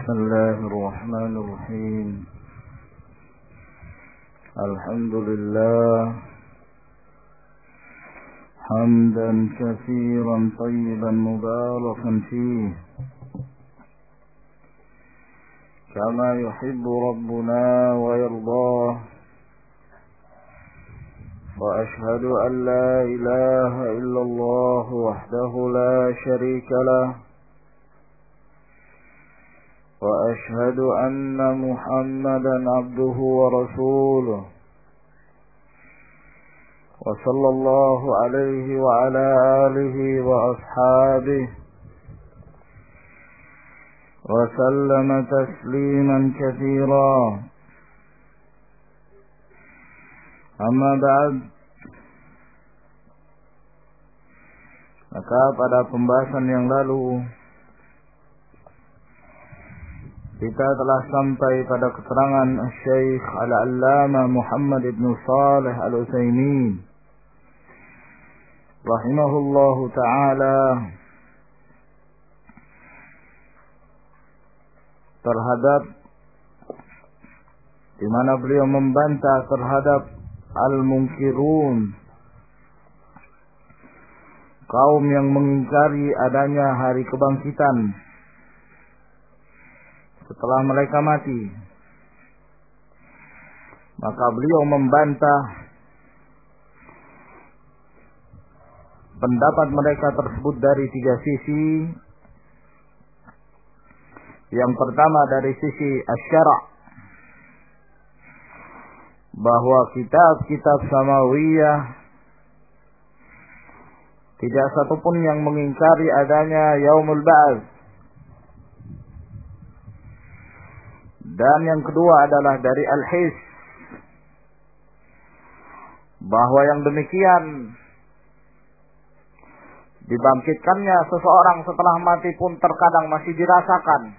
بسم الله الرحمن الرحيم. الحمد لله حمدا كثيرا طيبا مباركا فيه كما يحب ربنا ويرضاه، وأشهد أن لا إله إلا الله وحده لا شريك له، وأشهد أن محمدا عبده ورسوله، وصلى الله عليه وعلى آله وأصحابه وسلم تسليما كثيرا. Amma ba'd, maka pada pembahasan yang lalu kita telah sampai pada keterangan Syekh Al-Allamah Muhammad ibn Shalih Al-Utsaimin rahimahullahu ta'ala terhadap, di mana beliau membantah terhadap al-munkirun, kaum yang mengingkari adanya hari kebangkitan setelah mereka mati. Maka beliau membantah pendapat mereka tersebut dari tiga sisi. Yang pertama dari sisi asy-syara', bahwa kitab-kitab samawiyah tidak satupun yang mengingkari adanya yaumul ba'ats. Dan yang kedua adalah dari al-his, bahwa yang demikian dibangkitkannya seseorang setelah mati pun terkadang masih dirasakan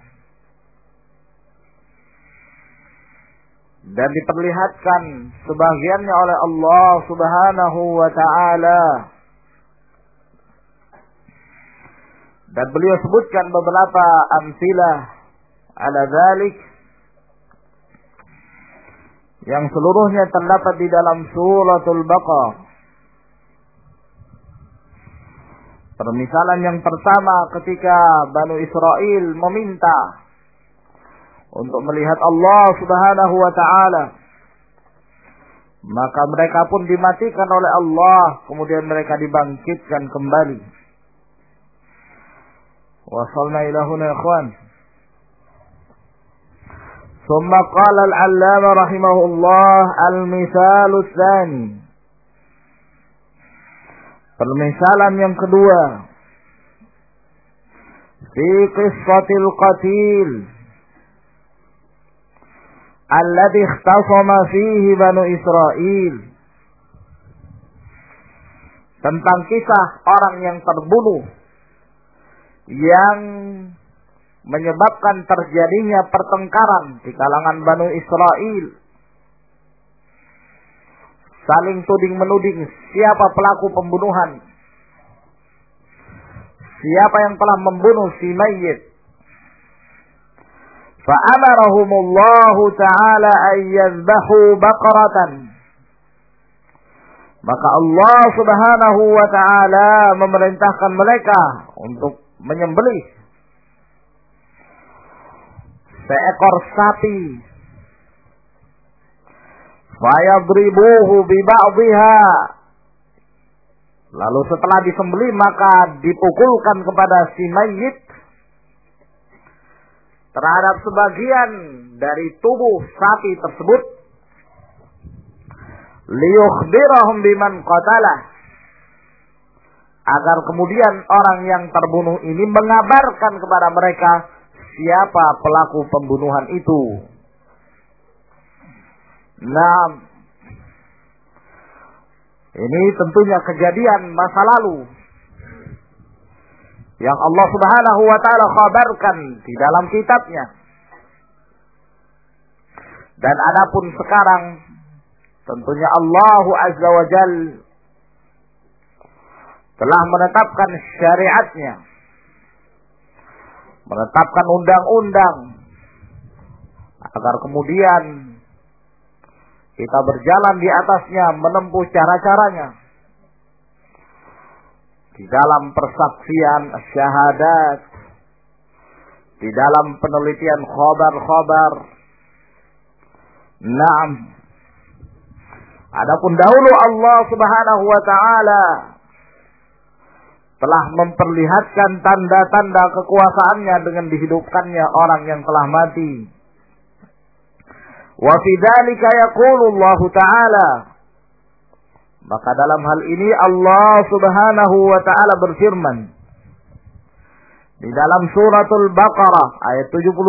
dan diperlihatkan sebagiannya oleh Allah Subhanahu wa ta'ala. Dan beliau sebutkan beberapa amsilah ala dzalik yang seluruhnya terdapat di dalam suratul Baqarah. Permisalan yang pertama ketika Banu Israel meminta untuk melihat Allah Subhanahu wa ta'ala, maka mereka pun dimatikan oleh Allah, kemudian mereka dibangkitkan kembali. Wasalna ila huna ikhwan. Thumma qala al-'allamah rahimahullah al-misalu tsani. Permisalan yang kedua, fi qissatil qatil alladhi ikhtasama fihi Banu Israel, tentang kisah orang yang terbunuh yang menyebabkan terjadinya pertengkaran di kalangan Banu Israel, saling tuding-menuding siapa pelaku pembunuhan, siapa yang telah membunuh si mayyit. Fa'amarahumullahu ta'ala an yadhbahu baqaratan, maka Allah Subhanahu wa ta'ala memerintahkan mereka untuk menyembelih seekor sapi. Fayadribuhu biba'dhiha, lalu setelah disembelih maka dipukulkan kepada si mayyit terhadap sebagian dari tubuh sapi tersebut, liyukhbirahum biman qatalah, agar kemudian orang yang terbunuh ini mengabarkan kepada mereka siapa pelaku pembunuhan itu. Nah, ini tentunya kejadian masa lalu yang Allah Subhanahu wa ta'ala khabarkan di dalam kitabnya. Dan adapun sekarang tentunya Allah Azza wa Jalla telah menetapkan syariatnya, menetapkan undang-undang agar kemudian kita berjalan di atasnya, menempuh cara-caranya di dalam persaksian syahadat, di dalam penelitian khabar-khabar. Naam. Adapun dahulu Allah Subhanahu wa taala telah memperlihatkan tanda-tanda kekuasaannya dengan dihidupkannya orang yang telah mati. Wa fi dzalika yaqulu Allah taala, maka dalam hal ini Allah Subhanahu wa taala berfirman di dalam suratul Baqarah ayat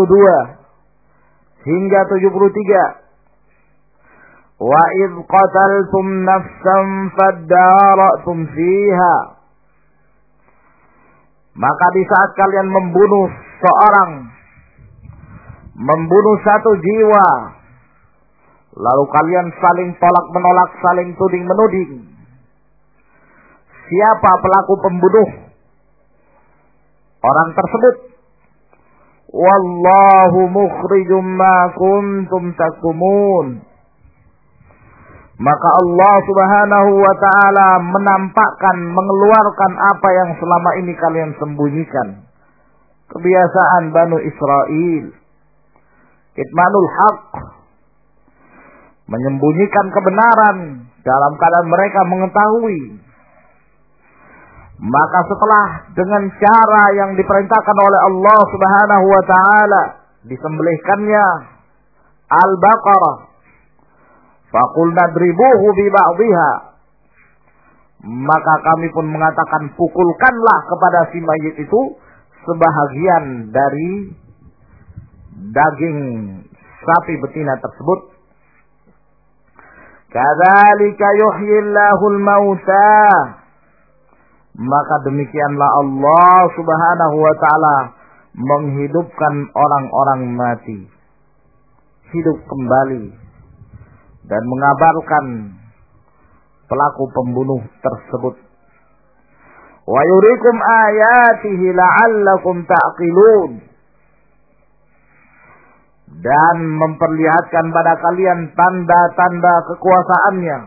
72 hingga 73. Wa idh qataltum nafsan fadara'tum fiha. Maka di saat kalian membunuh satu jiwa, lalu kalian saling tolak menolak, saling tuding menuding, siapa pelaku pembunuh orang tersebut? Wallahu mukhrijum ma kuntum taktumun. Maka Allah Subhanahu wa taala menampakkan, mengeluarkan apa yang selama ini kalian sembunyikan. Kebiasaan Banu Israel, kitmanul haq, menyembunyikan kebenaran dalam keadaan mereka mengetahui. Maka setelah dengan cara yang diperintahkan oleh Allah Subhanahu wa taala disembelihkannya Al-Baqarah, faqulna dribuhu bi ba'dihha, maka kami pun mengatakan pukulkanlah kepada si mayit itu sebahagian dari daging sapi betina tersebut. Kadzalika yuhyillahul mauta, maka demikianlah Allah Subhanahu wa taala menghidupkan orang-orang mati, hidup kembali, dan mengabarkan pelaku pembunuh tersebut. Wa yuriikum ayatihi la'allakum ta'qilun, dan memperlihatkan pada kalian tanda-tanda kekuasaannya.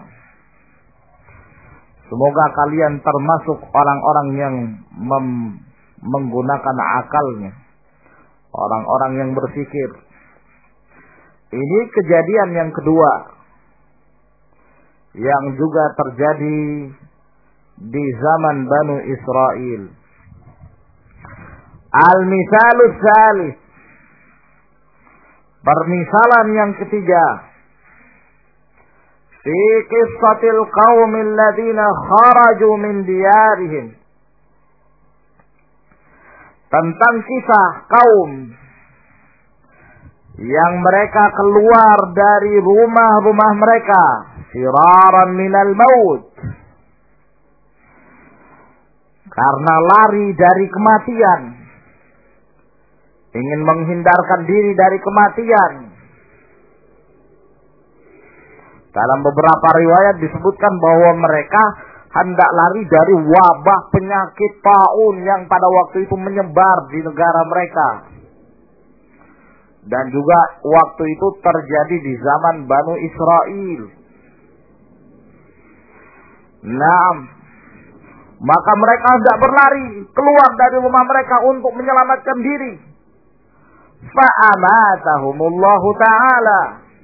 Semoga kalian termasuk orang-orang yang menggunakan akalnya, orang-orang yang berpikir. Ini kejadian yang kedua yang juga terjadi di zaman Banu Israel. Al-misalus salis, permisalan yang ketiga, fi qissatil qaumil ladzina kharaju min diyarihim, tentang kisah kaum yang mereka keluar dari rumah-rumah mereka, firaran minal maut, karena lari dari kematian, ingin menghindarkan diri dari kematian. Dalam beberapa riwayat disebutkan bahwa mereka hendak lari dari wabah penyakit taun yang pada waktu itu menyebar di negara mereka. Dan juga waktu itu terjadi di zaman Banu Israel. Nah, maka mereka hendak berlari keluar dari rumah mereka untuk menyelamatkan diri. Fa'amatahumullahu ta'ala,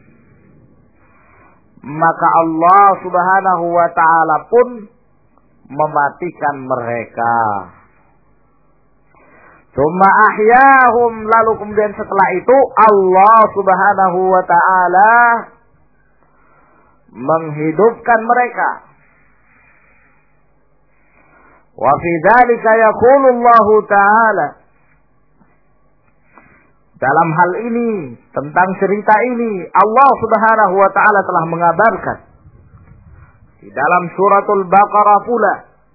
maka Allah Subhanahu wa ta'ala pun mematikan mereka. Tsumma ahyahum, lalu kemudian setelah itu Allah Subhanahu wa ta'ala menghidupkan mereka. Wa fi dzalika yaqulu Allah ta'ala, dalam hal ini, tentang cerita ini, Allah Subhanahu wa ta'ala telah mengabarkan di dalam suratul Baqarah pula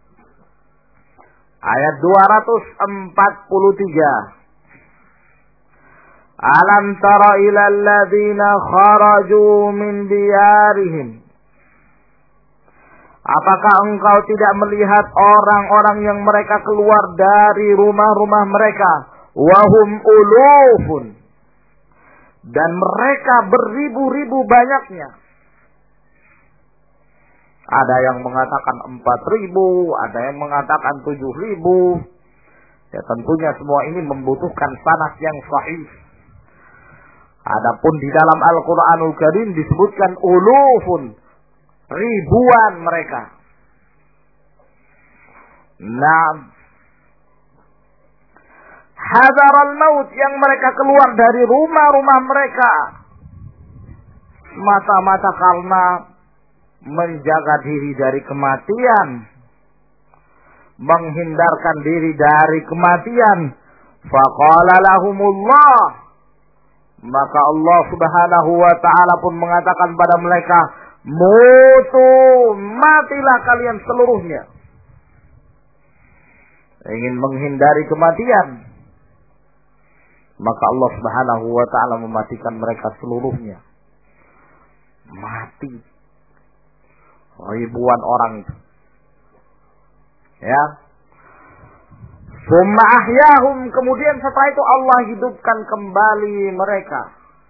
ayat 243. Alam tara ilal ladzina kharaju min diyarihim, apakah engkau tidak melihat orang-orang yang mereka keluar dari rumah-rumah mereka, wahum ulufun, Dan mereka beribu-ribu banyaknya. Ada yang mengatakan 4.000, ada yang mengatakan 7.000. Ya tentunya semua ini membutuhkan sanad yang sahih. Adapun di dalam Al-Qur'anul Karim disebutkan ulufun, ribuan mereka. Nah, hadaral maut, yang mereka keluar dari rumah-rumah mereka semata-mata karena menjaga diri dari kematian, menghindarkan diri dari kematian. Faqala lahumullah, maka Allah Subhanahu wa ta'ala pun mengatakan pada mereka, mutu, matilah kalian seluruhnya. Ingin menghindari kematian, maka Allah Subhanahu wa ta'ala mematikan mereka seluruhnya. Mati ribuan orang itu. Ya. Summa ahyahum, kemudian setelah itu Allah hidupkan kembali mereka.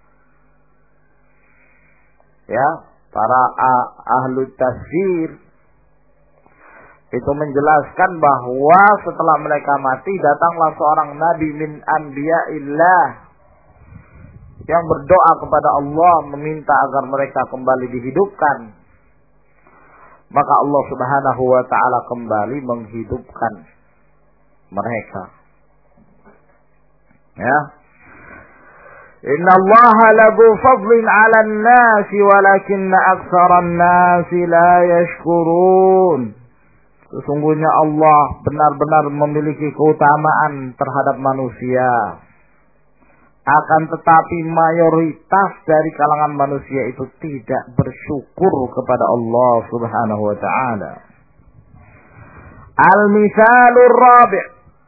Ya, para ahlu tafsir itu menjelaskan bahwa setelah mereka mati datanglah seorang nabi min anbiya'illah yang berdoa kepada Allah meminta agar mereka kembali dihidupkan. Maka Allah Subhanahu wa ta'ala kembali menghidupkan mereka. Ya. Inna Allah lagu fadlin 'alan nasi walakinna aktsaran nasi la yashkurun. Sesungguhnya Allah benar-benar memiliki keutamaan terhadap manusia. Akan tetapi mayoritas dari kalangan manusia itu tidak bersyukur kepada Allah Subhanahu wa ta'ala. Al-misalur rabi',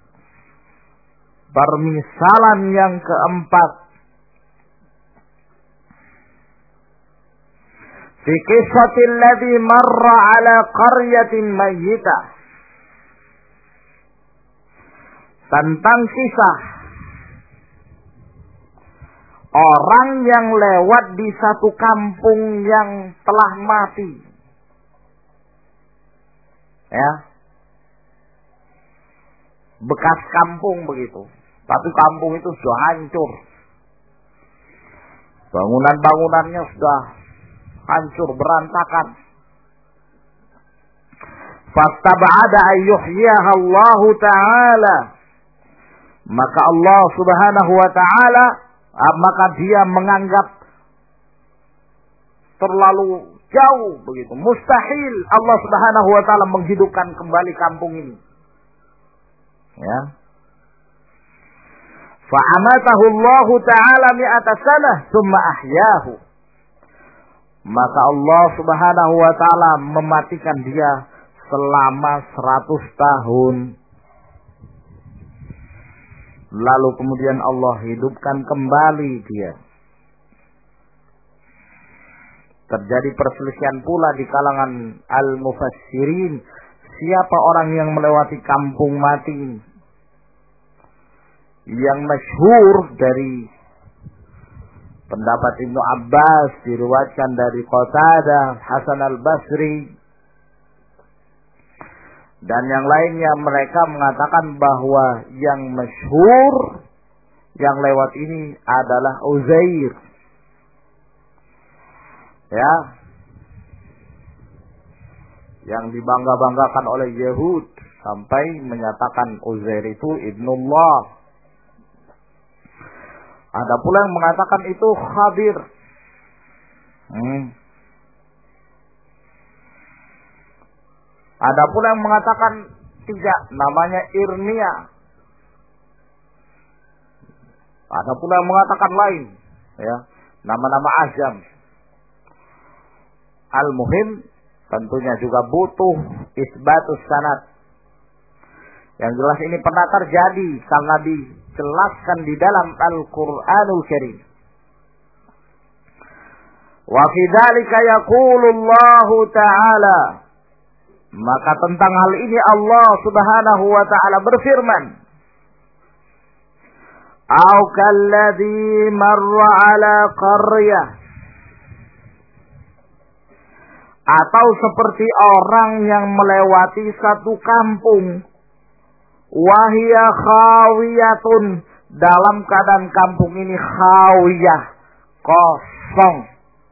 permisalan yang keempat. Fi qissatil ladzi marra ala qaryatin mayyitah. Tentang kisah orang yang lewat di satu kampung yang telah mati. Ya. Bekas kampung begitu. Tapi kampung itu sudah hancur. Bangunan-bangunannya sudah hancur berantakan. Fastab'ada ayyuhyiha Allah Ta'ala. Maka Allah Subhanahu wa ta'ala, maka dia menganggap terlalu jauh begitu. Mustahil Allah Subhanahu wa ta'ala menghidupkan kembali kampung ini. Ya. Fa'amatahu Allah Ta'ala mi'ata sanah summa ahyahu. Maka Allah Subhanahu wa ta'ala mematikan dia selama 100 tahun. Lalu kemudian Allah hidupkan kembali dia. Terjadi perselisihan pula di kalangan al-mufassirin. Siapa orang yang melewati kampung mati ini? Yang masyhur dari pendapat Ibnu Abbas, diriwayatkan dari Qatadah, Hasan al-Basri, dan yang lainnya, mereka mengatakan bahwa yang masyhur yang lewat ini adalah Uzair. Ya. Yang dibangga-banggakan oleh Yahud sampai menyatakan Uzair itu ibnullah. Ada pula yang mengatakan itu Khadir. Ada pula yang mengatakan tidak, namanya Irmia. Ada pula yang mengatakan lain, ya, nama-nama azam. Al-muhim, tentunya juga butuh isbatus sanad. Yang jelas ini pernah terjadi karena dijelaskan di dalam Al-Qur'anul Karim. Wa fi dzalika yaqulu Allah Ta'ala. Maka tentang hal ini Allah Subhanahu wa ta'ala berfirman, Au kalladzi marra ala qaryah, atau seperti orang yang melewati satu kampung, wahia khawiyatun, dalam keadaan kampung ini khawiyah, kosong.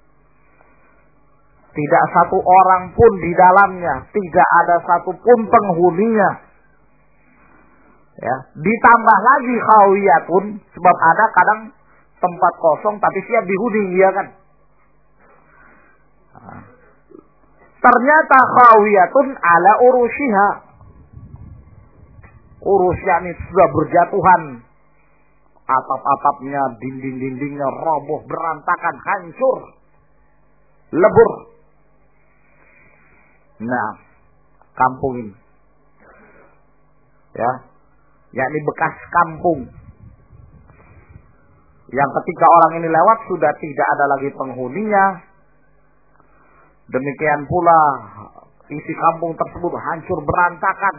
Tidak satu orang pun di dalamnya, tidak ada satu pun penghuninya. Ya, ditambah lagi khawiyatun, sebab ada kadang tempat kosong tapi siap dihuni, ya kan? Ternyata khawiyatun ala urushiha, urusnya ini sudah berjatuhan, atap-atapnya, dinding-dindingnya roboh, berantakan, hancur, lebur. Nah, kampung ini, ya, yakni bekas kampung yang ketika orang ini lewat sudah tidak ada lagi penghuninya. Demikian pula isi kampung tersebut hancur berantakan.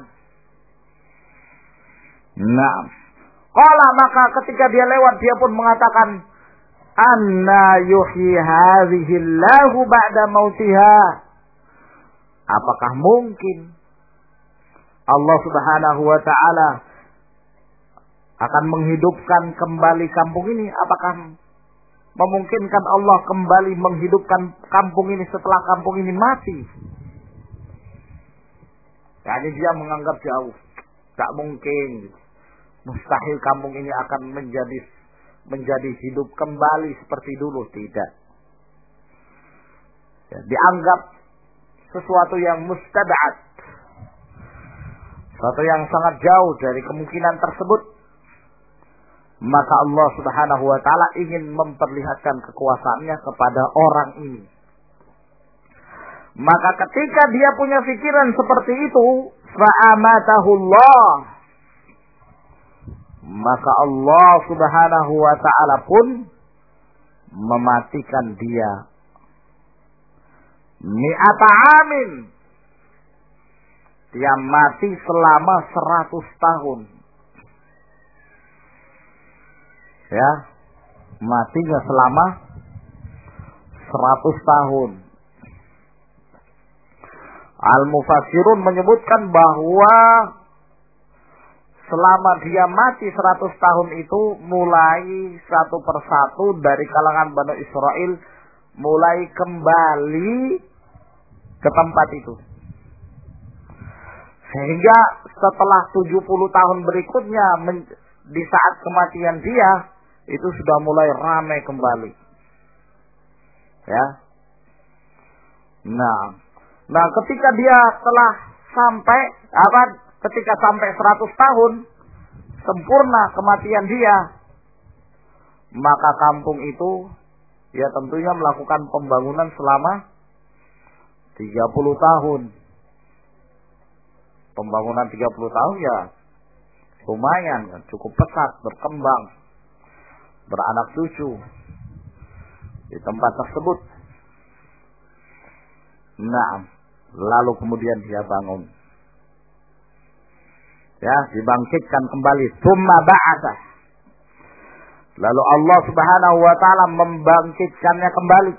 Nah, qala, maka ketika dia lewat dia pun mengatakan, anna yuhyi hadhihi Allahu ba'da mautiha. Apakah mungkin Allah Subhanahu wa taala akan menghidupkan kembali kampung ini? Apakah memungkinkan Allah kembali menghidupkan kampung ini setelah kampung ini mati? Yani dia menganggap jauh, tak mungkin, mustahil kampung ini akan menjadi hidup kembali seperti dulu. Tidak, ya, dianggap sesuatu yang mustab'ad, sesuatu yang sangat jauh dari kemungkinan tersebut. Maka Allah Subhanahu wa taala ingin memperlihatkan kekuasaannya kepada orang ini. Maka ketika dia punya pikiran seperti itu, fa'amatahullah, maka Allah Subhanahu wa taala pun mematikan dia. Mi'ata amin, dia mati selama 100 tahun. Ya, matinya selama 100 tahun. Al-Mufassirun menyebutkan bahwa selama dia mati 100 tahun itu, mulai satu persatu dari kalangan Bani Israel mulai kembali ke tempat itu. Sehingga setelah 70 tahun berikutnya, di saat kematian dia, itu sudah mulai ramai kembali. Ya. Nah, ketika dia telah sampai ketika sampai 100 tahun sempurna kematian dia, maka kampung itu ya tentunya melakukan pembangunan selama 30 tahun. Pembangunan 30 tahun ya lumayan kan, cukup pesat, berkembang, beranak cucu di tempat tersebut. Nah, lalu kemudian dia bangun. Ya, dibangkitkan kembali. Tsumma ba'atsa. Lalu Allah Subhanahu wa taala membangkitkannya kembali.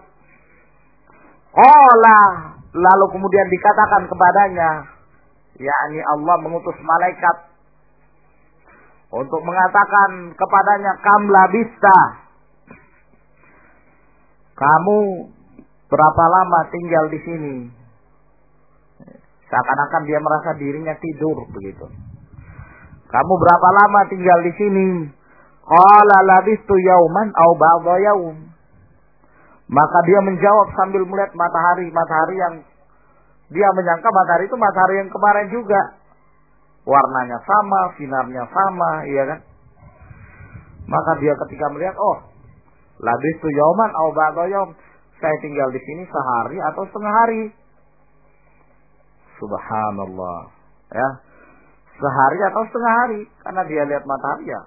Qala, lalu kemudian dikatakan kepadanya, yakni Allah mengutus malaikat untuk mengatakan kepadanya, kam labista, kamu berapa lama tinggal di sini? Seakan-akan dia merasa dirinya tidur begitu. Kamu berapa lama tinggal di sini? Qala labistu yauman au ba'dha yaum. Maka dia menjawab sambil melihat matahari yang dia menyangka matahari itu matahari yang kemarin juga. Warnanya sama, sinarnya sama, iya kan? Maka dia ketika melihat, oh, labistu yauman au ba'dha yaum, saya tinggal di sini sehari atau setengah hari. Subhanallah, ya. Sehari atau setengah hari, karena dia lihat matahari ya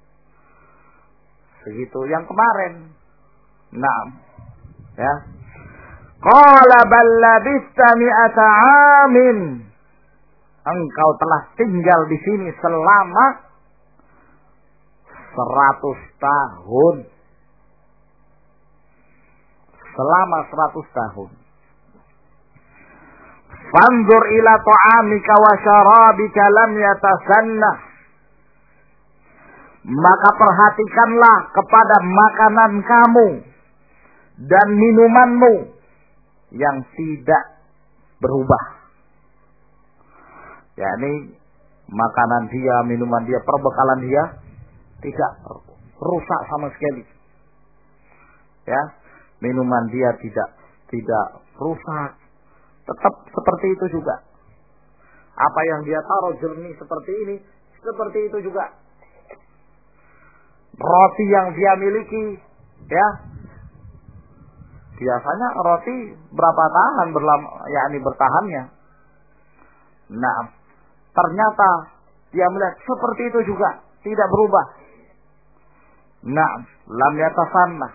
segitu yang kemarin. Nah, ya. Qala bal labista mi'ata 'amin. Engkau telah tinggal di sini selama 100 tahun. Selama 100 tahun. Fanzur ila ta'amika wa syarabika lam yatasannah. Maka perhatikanlah kepada makanan kamu dan minumanmu yang tidak berubah. Yakni makanan dia, minuman dia, perbekalan dia tidak rusak sama sekali. Ya, minuman dia tidak rusak. Tetap seperti itu juga. Apa yang dia taruh jernih seperti ini, seperti itu juga. Roti yang dia miliki, ya, biasanya roti berapa tahan bertahannya. Nah, ternyata dia melihat seperti itu juga, tidak berubah. Nah, lam yatasannah.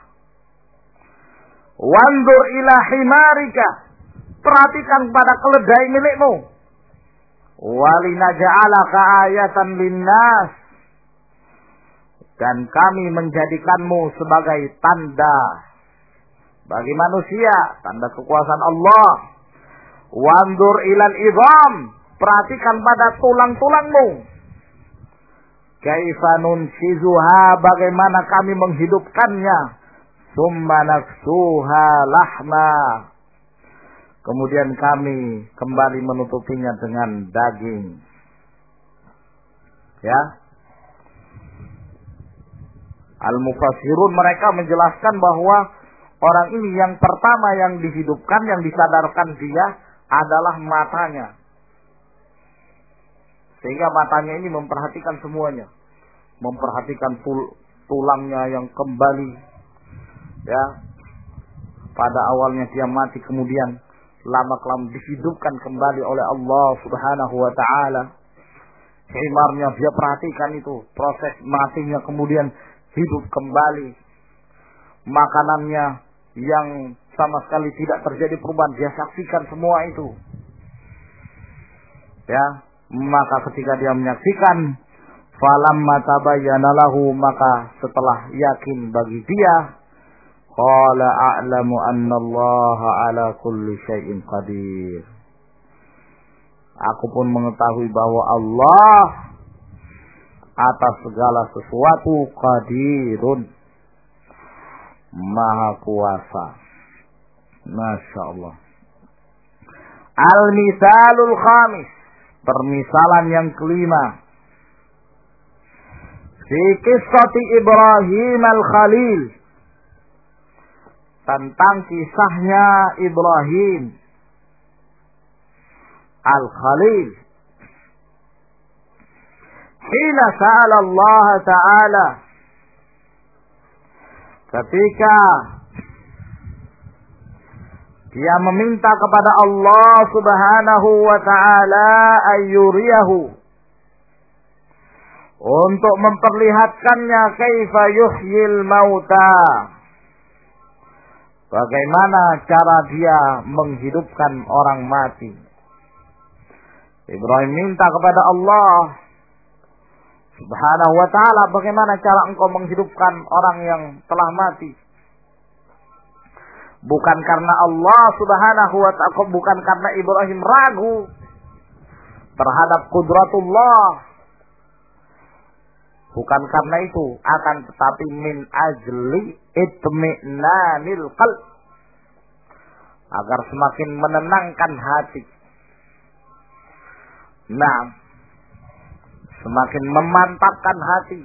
Wandur ila himarika. Perhatikan pada keledai milikmu. Walinaja'alaka ayatan linnas. Dan kami menjadikanmu sebagai tanda bagi manusia, tanda kekuasaan Allah. Wandur ilal idham. Perhatikan pada tulang-tulangmu. Kaifa nunshizuha, bagaimana kami menghidupkannya. Summa naksuha lahma. Kemudian kami kembali menutupinya dengan daging. Ya. Al-Mufassirun mereka menjelaskan bahwa orang ini yang pertama yang dihidupkan, yang disadarkan dia adalah matanya. Sehingga matanya ini memperhatikan semuanya. Memperhatikan tulangnya yang kembali. Ya. Pada awalnya dia mati, kemudian lama-kelamaan dihidupkan kembali oleh Allah Subhanahu wa ta'ala. Himarnya dia perhatikan itu. Proses matinya kemudian hidup kembali. Makanannya yang sama sekali tidak terjadi perubahan, dia saksikan semua itu. Ya, maka ketika dia menyaksikan, falamma tabayyana lahu, maka setelah yakin bagi dia, qala a'lamu anna Allah ala kulli syai'in qadir. Aku pun mengetahui bahwa Allah atas segala sesuatu qadirun, maha kuasa. Masya Allah. Al-misalul khamis, permisalan yang kelima. Fi qissati Ibrahim al-Khalil, tentang kisahnya Ibrahim al-Khalil. Hina sa'ala Allah Ta'ala, ketika dia meminta kepada Allah Subhanahu wa Ta'ala ayyuriyahu, untuk memperlihatkannya kaifa yuhyil mauta, bagaimana cara dia menghidupkan orang mati. Ibrahim minta kepada Allah Subhanahu wa ta'ala, bagaimana cara engkau menghidupkan orang yang telah mati. Bukan karena Allah Subhanahu wa ta'ala, bukan karena Ibrahim ragu terhadap kudratullah, bukan karena itu, akan tetapi min ajli itmi'nanil qalb, agar semakin menenangkan hati. Nah, semakin memantapkan hati.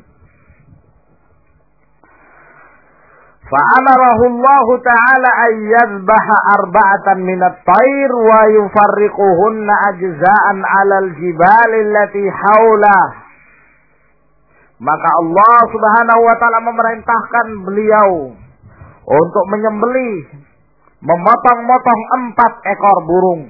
Fa'amarahu Allah Ta'ala an yadhbaha arba'atan minat tayr wa yufarriquhunna ajza'an 'alal jibal allati haulah. Maka Allah Subhanahu wa ta'ala memerintahkan beliau untuk menyembelih, memotong-motong 4 ekor burung.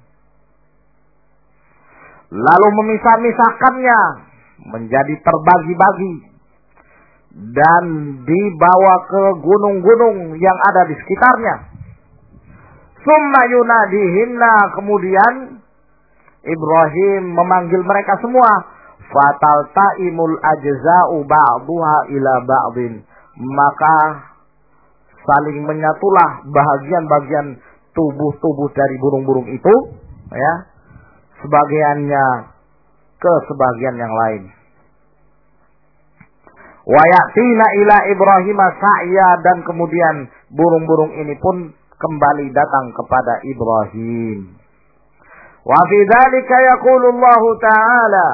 Lalu memisah-misahkannya menjadi terbagi-bagi dan dibawa ke gunung-gunung yang ada di sekitarnya. Summa yunadihinna, kemudian Ibrahim memanggil mereka semua. fataltaimul ajza'u ba'duha ila ba'din, maka saling menyatulah bagian-bagian tubuh-tubuh dari burung-burung itu, ya, sebagiannya ke sebagian yang lain. Wa ya'tina ila Ibrahim sa'ya, dan kemudian burung-burung ini pun kembali datang kepada Ibrahim. Wa fi dzalika yaqulu Allah Ta'ala,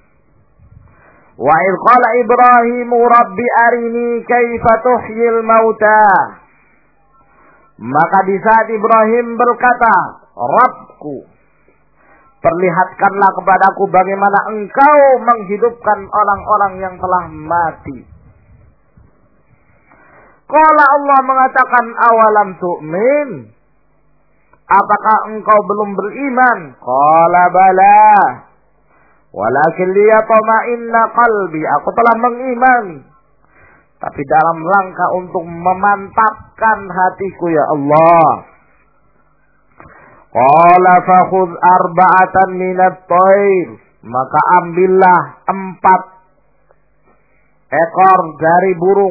wa idh qala Ibrahim rabbi arini kaifa tuhyil mauta. Maka di saat Ibrahim berkata, Rabbku, perlihatkanlah kepadaku bagaimana engkau menghidupkan orang-orang yang telah mati. Qala, Allah mengatakan, awalam tu'min, apakah engkau belum beriman? Qala bala, walakin liyatma'inna qalbi, aku telah mengiman, tapi dalam rangka untuk memantapkan hatiku, ya Allah. Qala fakhudh arba'atan minat thair, maka ambillah 4 ekor dari burung.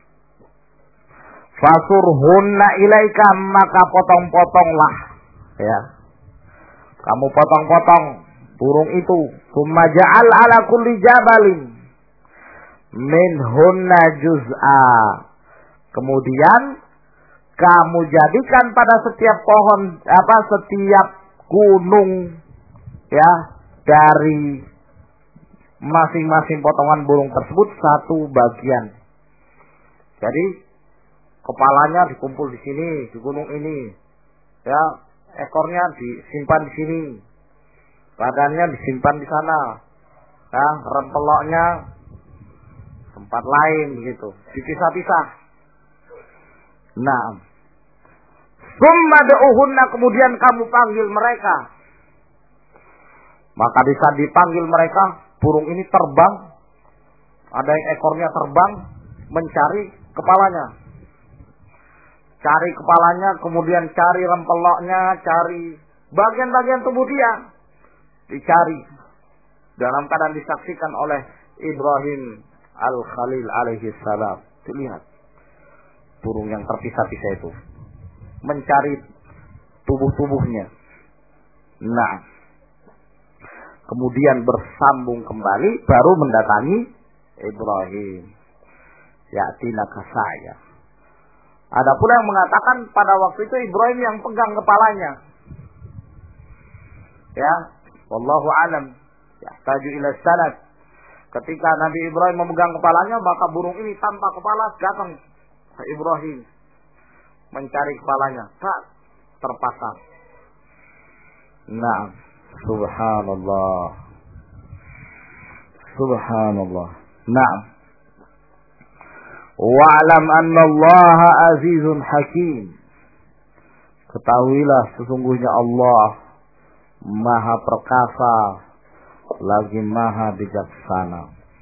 Fasurhunna ilaika, maka potong-potonglah, ya, kamu potong-potong burung itu. Tsumma ja'al ala kulli jabalin minhunna juz'a, kemudian kamu jadikan pada setiap pohon, setiap gunung, ya, dari masing-masing potongan burung tersebut satu bagian. Jadi kepalanya dikumpul di sini, di gunung ini, ya, ekornya disimpan di sini, badannya disimpan di sana, ya, rempeloknya tempat lain, begitu, dipisah-pisah. Nah, summa da'uhunna, kemudian kamu panggil mereka. Maka bisa dipanggil mereka, burung ini terbang, ada yang ekornya terbang mencari kepalanya. Cari kepalanya, kemudian cari rempeloknya, cari bagian-bagian tubuh dia, dicari. Dalam keadaan disaksikan oleh Ibrahim Al-Khalil alaihi salam. Lihat burung yang terpisah-pisah itu mencari tubuh-tubuhnya. Nah, kemudian bersambung kembali, baru mendatangi Ibrahim. Ya'tina kasaya. Ada pula yang mengatakan pada waktu itu Ibrahim yang pegang kepalanya. Ya, wallahu alam. Yahtaju ila sanad. Ketika Nabi Ibrahim memegang kepalanya, maka burung ini tanpa kepala datang ke Ibrahim mencari kepalanya. Tak terpasang. Nah, subhanallah. Subhanallah. Nah, wa'lam annallaha azizun hakim. Ketahuilah sesungguhnya Allah maha perkasa lagi maha bijaksana.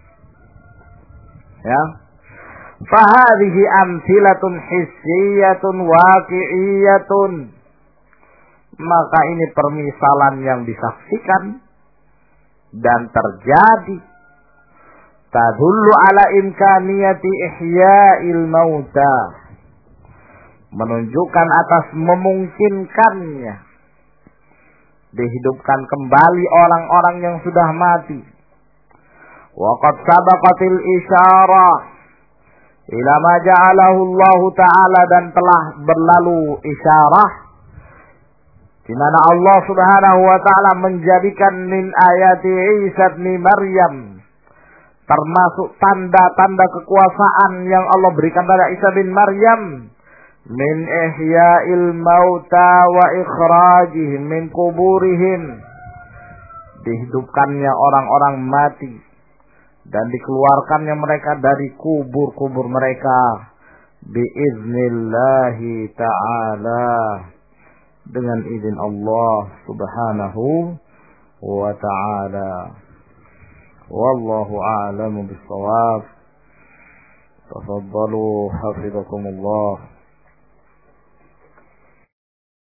Ya. Fahadhihi amsilatun hissiyatun waqi'iyatun. Maka ini permisalan yang disaksikan dan terjadi. Tadullu ala imkaniyati ihya'il mauta. Menunjukkan atas memungkinkannya dihidupkan kembali orang-orang yang sudah mati. Wa qad sabaqatil isyarah ila ma ja'alahu Allah Ta'ala, dan telah berlalu isyarah di mana Allah Subhanahu wa taala menjadikan min ayati Isa bin Maryam, termasuk tanda-tanda kekuasaan yang Allah berikan pada Isa bin Maryam, min ihya'il mauta wa ikhrajihim min kuburihim, dihidupkannya orang-orang mati dan dikeluarkannya mereka dari kubur-kubur mereka biiznillahi ta'ala, dengan izin Allah Subhanahu wa ta'ala. Wallahu a'lamu bis-shawab. Tafaddalu hafizakumullah.